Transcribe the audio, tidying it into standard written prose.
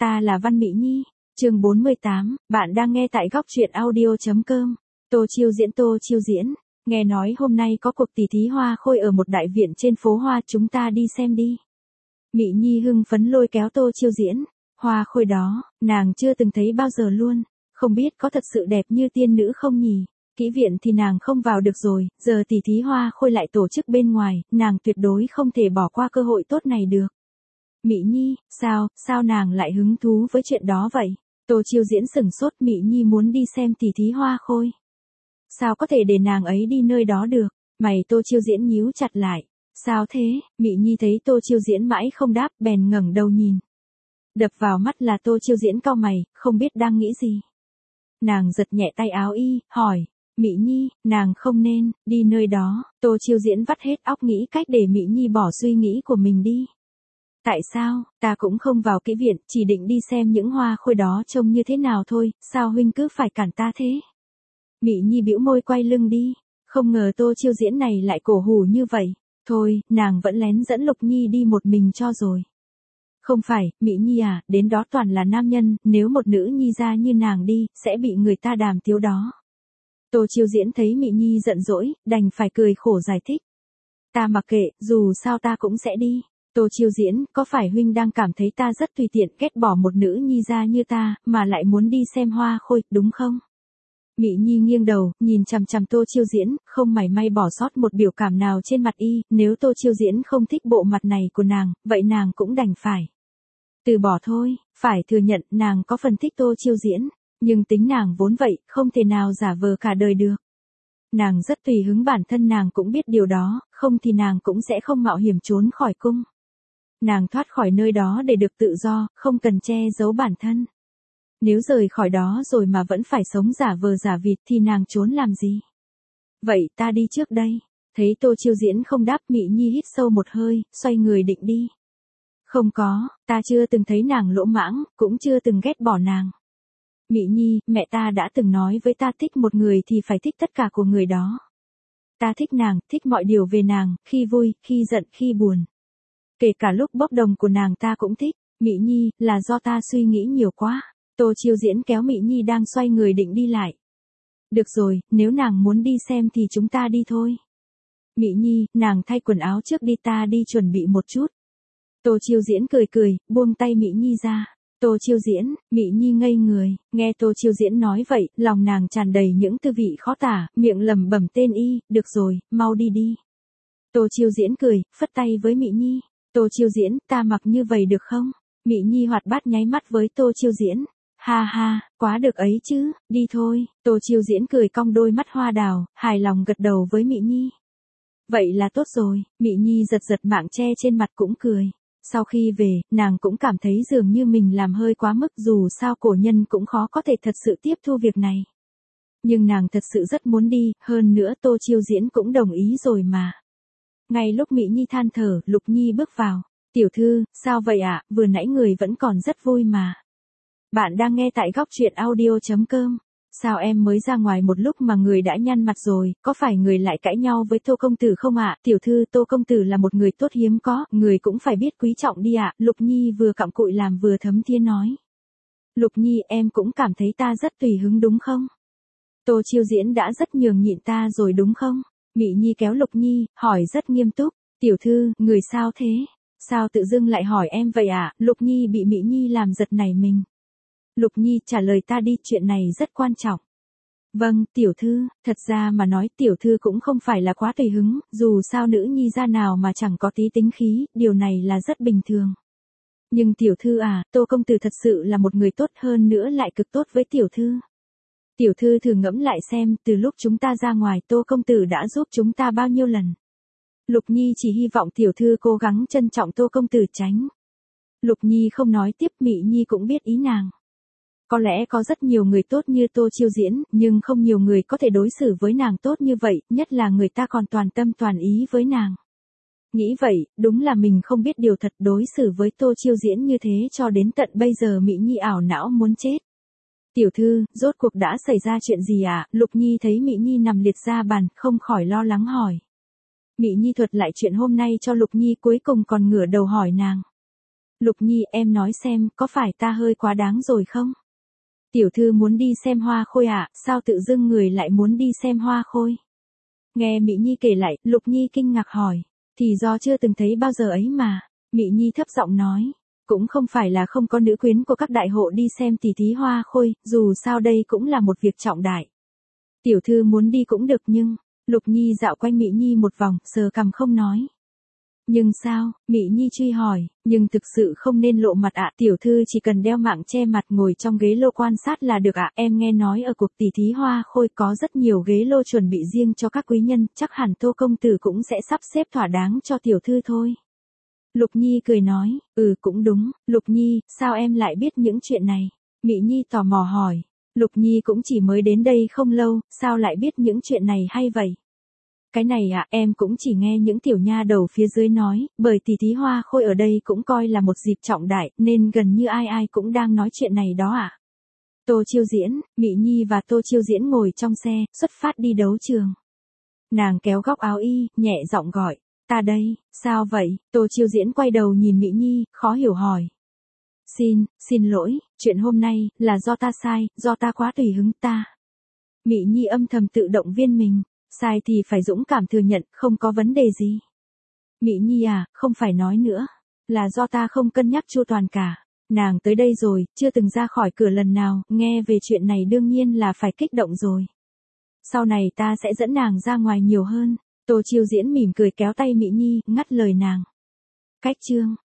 Ta là Văn Mị Nhi, chương 48, bạn đang nghe tại góc truyện audio.com. Tô Chiêu diễn. Nghe nói hôm nay có cuộc tỷ thí hoa khôi ở một đại viện trên phố Hoa, chúng ta đi xem đi. Mị Nhi hưng phấn lôi kéo Tô Chiêu diễn. Hoa khôi đó, nàng chưa từng thấy bao giờ luôn, không biết có thật sự đẹp như tiên nữ không nhỉ? Kỹ viện thì nàng không vào được rồi, giờ tỷ thí hoa khôi lại tổ chức bên ngoài, nàng tuyệt đối không thể bỏ qua cơ hội tốt này được. Mị Nhi, sao nàng lại hứng thú với chuyện đó vậy? Tô Chiêu diễn sửng sốt, Mị Nhi muốn đi xem tỷ thí hoa khôi. Sao có thể để nàng ấy đi nơi đó được? Mày Tô Chiêu diễn nhíu chặt lại. Sao thế? Mị Nhi thấy Tô Chiêu diễn mãi không đáp, bèn ngẩng đầu nhìn. Đập vào mắt là Tô Chiêu diễn cau mày, không biết đang nghĩ gì. Nàng giật nhẹ tay áo y, hỏi. Mị Nhi, nàng không nên đi nơi đó. Tô Chiêu diễn vắt hết óc nghĩ cách để Mị Nhi bỏ suy nghĩ của mình đi. Tại sao, ta cũng không vào kỹ viện, chỉ định đi xem những hoa khôi đó trông như thế nào thôi, sao huynh cứ phải cản ta thế? Mị Nhi bĩu môi quay lưng đi, không ngờ Tô Chiêu diễn này lại cổ hủ như vậy, thôi, nàng vẫn lén dẫn Lục Nhi đi một mình cho rồi. Không phải, Mị Nhi à, đến đó toàn là nam nhân, nếu một nữ nhi ra như nàng đi, sẽ bị người ta đàm tiếu đó. Tô Chiêu diễn thấy Mị Nhi giận dỗi, đành phải cười khổ giải thích. Ta mặc kệ, dù sao ta cũng sẽ đi. Tô Chiêu diễn, có phải huynh đang cảm thấy ta rất tùy tiện ghét bỏ một nữ nhi ra như ta, mà lại muốn đi xem hoa khôi, đúng không? Mị Nhi nghiêng đầu, nhìn chằm chằm Tô Chiêu diễn, không mảy may bỏ sót một biểu cảm nào trên mặt y, nếu Tô Chiêu diễn không thích bộ mặt này của nàng, vậy nàng cũng đành phải từ bỏ thôi, phải thừa nhận nàng có phần thích Tô Chiêu diễn, nhưng tính nàng vốn vậy, không thể nào giả vờ cả đời được. Nàng rất tùy hứng, bản thân nàng cũng biết điều đó, không thì nàng cũng sẽ không mạo hiểm trốn khỏi cung. Nàng thoát khỏi nơi đó để được tự do, không cần che giấu bản thân. Nếu rời khỏi đó rồi mà vẫn phải sống giả vờ giả vịt thì nàng trốn làm gì? Vậy ta đi trước đây. Thấy Tô Chiêu diễn không đáp, Mị Nhi hít sâu một hơi, xoay người định đi. Không có, ta chưa từng thấy nàng lỗ mãng, cũng chưa từng ghét bỏ nàng. Mị Nhi, mẹ ta đã từng nói với ta thích một người thì phải thích tất cả của người đó. Ta thích nàng, thích mọi điều về nàng, khi vui, khi giận, khi buồn. Kể cả lúc bốc đồng của nàng ta cũng thích. Mị Nhi, là do ta suy nghĩ nhiều quá. Tô Chiêu diễn kéo Mị Nhi đang xoay người định đi lại. Được rồi, nếu nàng muốn đi xem thì chúng ta đi thôi. Mị Nhi, nàng thay quần áo trước đi, ta đi chuẩn bị một chút. Tô Chiêu diễn cười, buông tay Mị Nhi ra. Tô Chiêu diễn, Mị Nhi ngây người, nghe Tô Chiêu diễn nói vậy, lòng nàng tràn đầy những tư vị khó tả, miệng lẩm bẩm tên y, được rồi, mau đi đi. Tô Chiêu diễn cười, phất tay với Mị Nhi. Tô Chiêu diễn, ta mặc như vậy được không? Mị Nhi hoạt bát nháy mắt với Tô Chiêu diễn. Ha ha, quá được ấy chứ, đi thôi. Tô Chiêu diễn cười cong đôi mắt hoa đào, hài lòng gật đầu với Mị Nhi. Vậy là tốt rồi, Mị Nhi giật mạng che trên mặt cũng cười. Sau khi về, nàng cũng cảm thấy dường như mình làm hơi quá mức, dù sao cổ nhân cũng khó có thể thật sự tiếp thu việc này. Nhưng nàng thật sự rất muốn đi, hơn nữa Tô Chiêu diễn cũng đồng ý rồi mà. Ngay lúc Mị Nhi than thở, Lục Nhi bước vào. Tiểu thư, sao vậy ạ, vừa nãy người vẫn còn rất vui mà. Bạn đang nghe tại góc truyện audio.com. Sao em mới ra ngoài một lúc mà người đã nhăn mặt rồi, có phải người lại cãi nhau với Tô công tử không ạ? Tiểu thư, Tô công tử là một người tốt hiếm có, người cũng phải biết quý trọng đi ạ. Lục Nhi vừa cặm cụi làm vừa thấm thía nói. Lục Nhi, em cũng cảm thấy ta rất tùy hứng đúng không? Tô Chiêu diễn đã rất nhường nhịn ta rồi đúng không? Mị Nhi kéo Lục Nhi, hỏi rất nghiêm túc. Tiểu thư, người sao thế? Sao tự dưng lại hỏi em vậy ạ? Lục Nhi bị Mị Nhi làm giật nảy mình. Lục Nhi, trả lời ta đi, chuyện này rất quan trọng. Vâng, tiểu thư, thật ra mà nói tiểu thư cũng không phải là quá tùy hứng, dù sao nữ nhi gia nào mà chẳng có tí tính khí, điều này là rất bình thường. Nhưng tiểu thư à, Tô công tử thật sự là một người tốt, hơn nữa lại cực tốt với tiểu thư. Tiểu thư thử ngẫm lại xem, từ lúc chúng ta ra ngoài Tô công tử đã giúp chúng ta bao nhiêu lần. Lục Nhi chỉ hy vọng tiểu thư cố gắng trân trọng Tô công tử tránh. Lục Nhi không nói tiếp, Mị Nhi cũng biết ý nàng. Có lẽ có rất nhiều người tốt như Tô Chiêu diễn, nhưng không nhiều người có thể đối xử với nàng tốt như vậy, nhất là người ta còn toàn tâm toàn ý với nàng. Nghĩ vậy, đúng là mình không biết điều thật, đối xử với Tô Chiêu diễn như thế cho đến tận bây giờ Mị Nhi ảo não muốn chết. Tiểu thư, rốt cuộc đã xảy ra chuyện gì ạ? Lục Nhi thấy Mị Nhi nằm liệt ra bàn, không khỏi lo lắng hỏi. Mị Nhi thuật lại chuyện hôm nay cho Lục Nhi, cuối cùng còn ngửa đầu hỏi nàng. Lục Nhi em nói xem có phải ta hơi quá đáng rồi không? Tiểu thư muốn đi xem hoa khôi à, sao tự dưng người lại muốn đi xem hoa khôi? Nghe Mỹ Nhi kể lại, Lục Nhi kinh ngạc hỏi. Thì do chưa từng thấy bao giờ ấy mà. Mỹ Nhi thấp giọng nói. Cũng không phải là không có nữ quyến của các đại hộ đi xem tỷ thí hoa khôi, dù sao đây cũng là một việc trọng đại. Tiểu thư muốn đi cũng được nhưng, Lục Nhi dạo quanh Mỹ Nhi một vòng, sờ cằm không nói. Nhưng sao, Mỹ Nhi truy hỏi, nhưng thực sự không nên lộ mặt ạ, tiểu thư chỉ cần đeo mạng che mặt ngồi trong ghế lô quan sát là được ạ, em nghe nói ở cuộc tỷ thí hoa khôi có rất nhiều ghế lô chuẩn bị riêng cho các quý nhân, chắc hẳn Tô công tử cũng sẽ sắp xếp thỏa đáng cho tiểu thư thôi. Lục Nhi cười nói, cũng đúng, Lục Nhi, sao em lại biết những chuyện này? Mỹ Nhi tò mò hỏi, Lục Nhi cũng chỉ mới đến đây không lâu, sao lại biết những chuyện này hay vậy? Cái này em cũng chỉ nghe những tiểu nha đầu phía dưới nói, bởi tỷ thí hoa khôi ở đây cũng coi là một dịp trọng đại, nên gần như ai ai cũng đang nói chuyện này đó ạ. Tô Chiêu Diễn, Mỹ Nhi và Tô Chiêu Diễn ngồi trong xe, xuất phát đi đấu trường. Nàng kéo góc áo y, nhẹ giọng gọi, ta đây, sao vậy? Tô Chiêu Diễn quay đầu nhìn Mỹ Nhi, khó hiểu hỏi. Xin lỗi, chuyện hôm nay, là do ta sai, do ta quá tùy hứng ta. Mỹ Nhi âm thầm tự động viên mình. Sai thì phải dũng cảm thừa nhận, không có vấn đề gì. Mỹ Nhi không phải nói nữa. Là do ta không cân nhắc chu toàn cả. Nàng tới đây rồi, chưa từng ra khỏi cửa lần nào, nghe về chuyện này đương nhiên là phải kích động rồi. Sau này ta sẽ dẫn nàng ra ngoài nhiều hơn. Tô Chiêu Diễn mỉm cười kéo tay Mỹ Nhi, ngắt lời nàng. Cách chương.